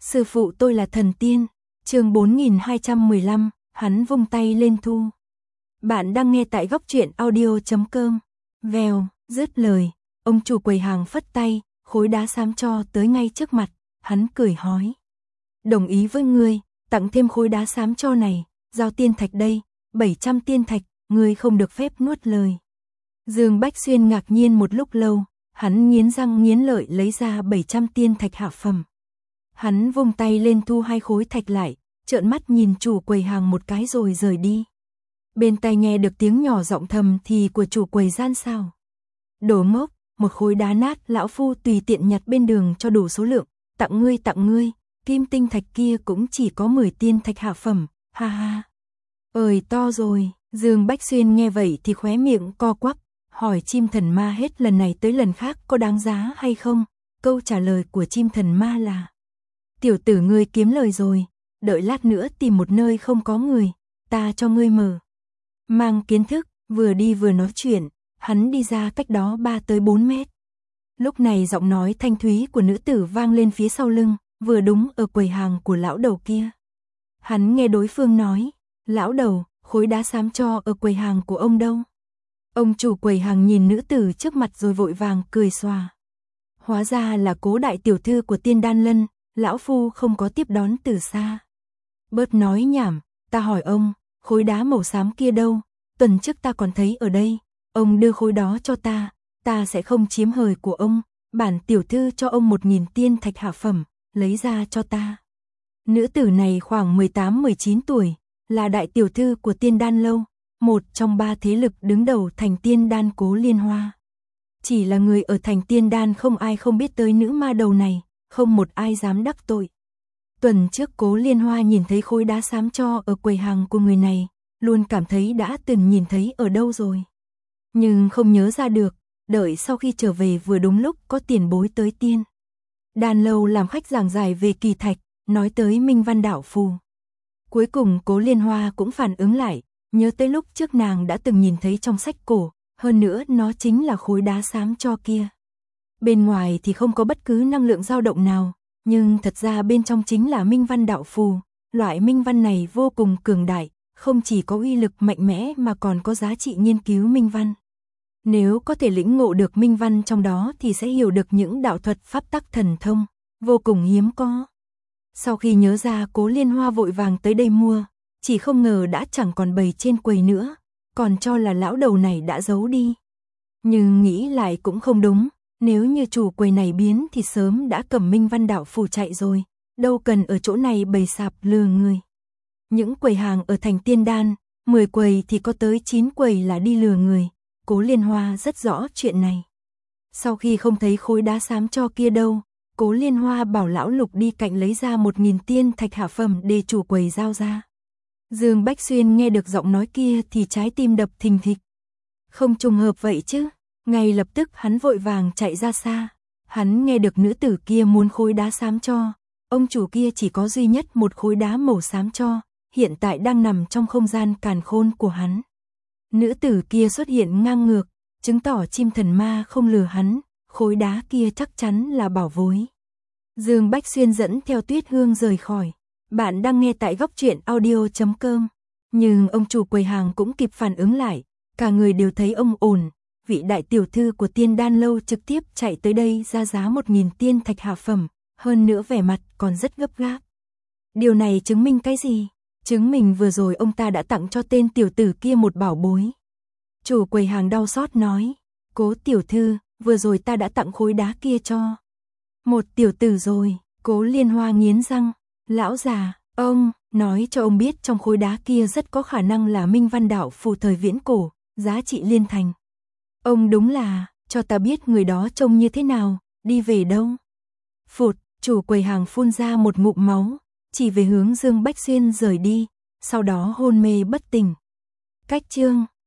Sư phụ tôi là thần tiên. Chương 4215, hắn vung tay lên thu. Bạn đang nghe tại góc truyện audio.com. Vèo, dứt lời, ông chủ quầy hàng phất tay, khối đá xám cho tới ngay trước mặt, hắn cười hói. Đồng ý với ngươi, tặng thêm khối đá xám cho này, giao tiên thạch đây, 700 tiên thạch, ngươi không được phép nuốt lời. Dương Bách Xuyên ngạc nhiên một lúc lâu, hắn nghiến răng nghiến lợi lấy ra 700 tiên thạch hạ phẩm. Hắn vung tay lên thu 2 khối thạch lại, trợn mắt nhìn chủ quầy hàng một cái rồi rời đi. Bên tai nghe được tiếng nhỏ giọng thầm thì của chủ quầy gian sao. Đồ ngốc, một khối đá nát lão phu tùy tiện nhặt bên đường cho đủ số lượng, tặng ngươi, kim tinh thạch kia cũng chỉ có 10 tiên thạch hạ phẩm, ha ha. Ơi to rồi, Dương Bách Xuyên nghe vậy thì khóe miệng co quắp, hỏi chim thần ma hết lần này tới lần khác có đáng giá hay không, câu trả lời của chim thần ma là: tiểu tử ngươi kiếm lời rồi, đợi lát nữa tìm một nơi không có người, ta cho ngươi mở mang kiến thức. Vừa đi vừa nói chuyện, hắn đi ra cách đó 3 tới 4 mét. Lúc này giọng nói thanh thúy của nữ tử vang lên phía sau lưng, vừa đúng ở quầy hàng của lão đầu kia. Hắn nghe đối phương nói: lão đầu, khối đá xám cho ở quầy hàng của ông đâu? Ông chủ quầy hàng nhìn nữ tử trước mặt rồi vội vàng cười xòa. Hóa ra là Cố đại tiểu thư của Tiên Đan Lân, lão phu không có tiếp đón từ xa. Bớt nói nhảm, ta hỏi ông, khối đá màu xám kia đâu? Tuần trước ta còn thấy ở đây, ông đưa khối đó cho ta sẽ không chiếm hời của ông, bản tiểu thư cho ông 1000 tiên thạch hạ phẩm, lấy ra cho ta. Nữ tử này khoảng 18-19 tuổi, là đại tiểu thư của Tiên Đan Lâu, một trong 3 thế lực đứng đầu thành Tiên Đan Cố Liên Hoa. Chỉ là người ở thành Tiên Đan không ai không biết tới nữ ma đầu này, không một ai dám đắc tội. Tuần trước Cố Liên Hoa nhìn thấy khối đá xám cho ở quầy hàng của người này, luôn cảm thấy đã từng nhìn thấy ở đâu rồi. Nhưng không nhớ ra được, đợi sau khi trở về vừa đúng lúc có tiền bối tới Tiên Đan Lâu làm khách giảng giải về kỳ thạch, nói tới Minh Văn Đạo Phù. Cuối cùng Cố Liên Hoa cũng phản ứng lại, nhớ tới lúc trước nàng đã từng nhìn thấy trong sách cổ, hơn nữa nó chính là khối đá xám cho kia. Bên ngoài thì không có bất cứ năng lượng dao động nào, nhưng thật ra bên trong chính là Minh Văn Đạo Phù. Loại Minh Văn này vô cùng cường đại, không chỉ có uy lực mạnh mẽ mà còn có giá trị nghiên cứu Minh Văn. Nếu có thể lĩnh ngộ được Minh Văn trong đó thì sẽ hiểu được những đạo thuật pháp tắc thần thông, vô cùng hiếm có. Sau khi nhớ ra, Cố Liên Hoa vội vàng tới đây mua, chỉ không ngờ đã chẳng còn bày trên quầy nữa, còn cho là lão đầu này đã giấu đi. Nhưng nghĩ lại cũng không đúng, nếu như chủ quầy này biến thì sớm đã cầm Minh Văn Đạo Phù chạy rồi, đâu cần ở chỗ này bày sạp lừa người. Những quầy hàng ở thành Tiên Đan, 10 quầy thì có tới 9 quầy là đi lừa người, Cố Liên Hoa rất rõ chuyện này. Sau khi không thấy khối đá xám cho kia đâu, Cố Liên Hoa bảo lão Lục đi cạnh lấy ra 1000 tiên thạch hạ phẩm để chủ quầy giao ra. Dương Bách Xuyên nghe được giọng nói kia thì trái tim đập thình thịch. Không trùng hợp vậy chứ, ngay lập tức hắn vội vàng chạy ra xa. Hắn nghe được nữ tử kia muốn khối đá xám cho, ông chủ kia chỉ có duy nhất một khối đá màu xám cho, hiện tại đang nằm trong không gian càn khôn của hắn. Nữ tử kia xuất hiện ngang ngược, chứng tỏ chim thần ma không lừa hắn, khối đá kia chắc chắn là bảo bối. Dương Bách Xuyên dẫn theo Tuyết Hương rời khỏi. Bạn đang nghe tại góc truyện audio.com. Nhưng ông chủ quầy hàng cũng kịp phản ứng lại, cả người đều thấy ông ổn. Vị đại tiểu thư của Tiên Đan Lâu trực tiếp chạy tới đây ra giá 1000 tiên thạch hạ phẩm, hơn nữa vẻ mặt còn rất gấp gáp. Điều này chứng minh cái gì? Chứng minh vừa rồi ông ta đã tặng cho tên tiểu tử kia một bảo bối. Chủ quầy hàng đau xót nói: Cố tiểu thư, vừa rồi ta đã tặng khối đá kia cho một tiểu tử rồi. Cố Liên Hoa nghiến răng: lão già, ông nói cho ông biết trong khối đá kia rất có khả năng là Minh Văn Đạo Phù thời viễn cổ, giá trị liên thành. Ông đúng là, cho ta biết người đó trông như thế nào, đi về đâu. Phụt, chủ quầy hàng phun ra một ngụm máu, chỉ về hướng Dương Bách Xuyên rời đi, sau đó hôn mê bất tỉnh. Cách chương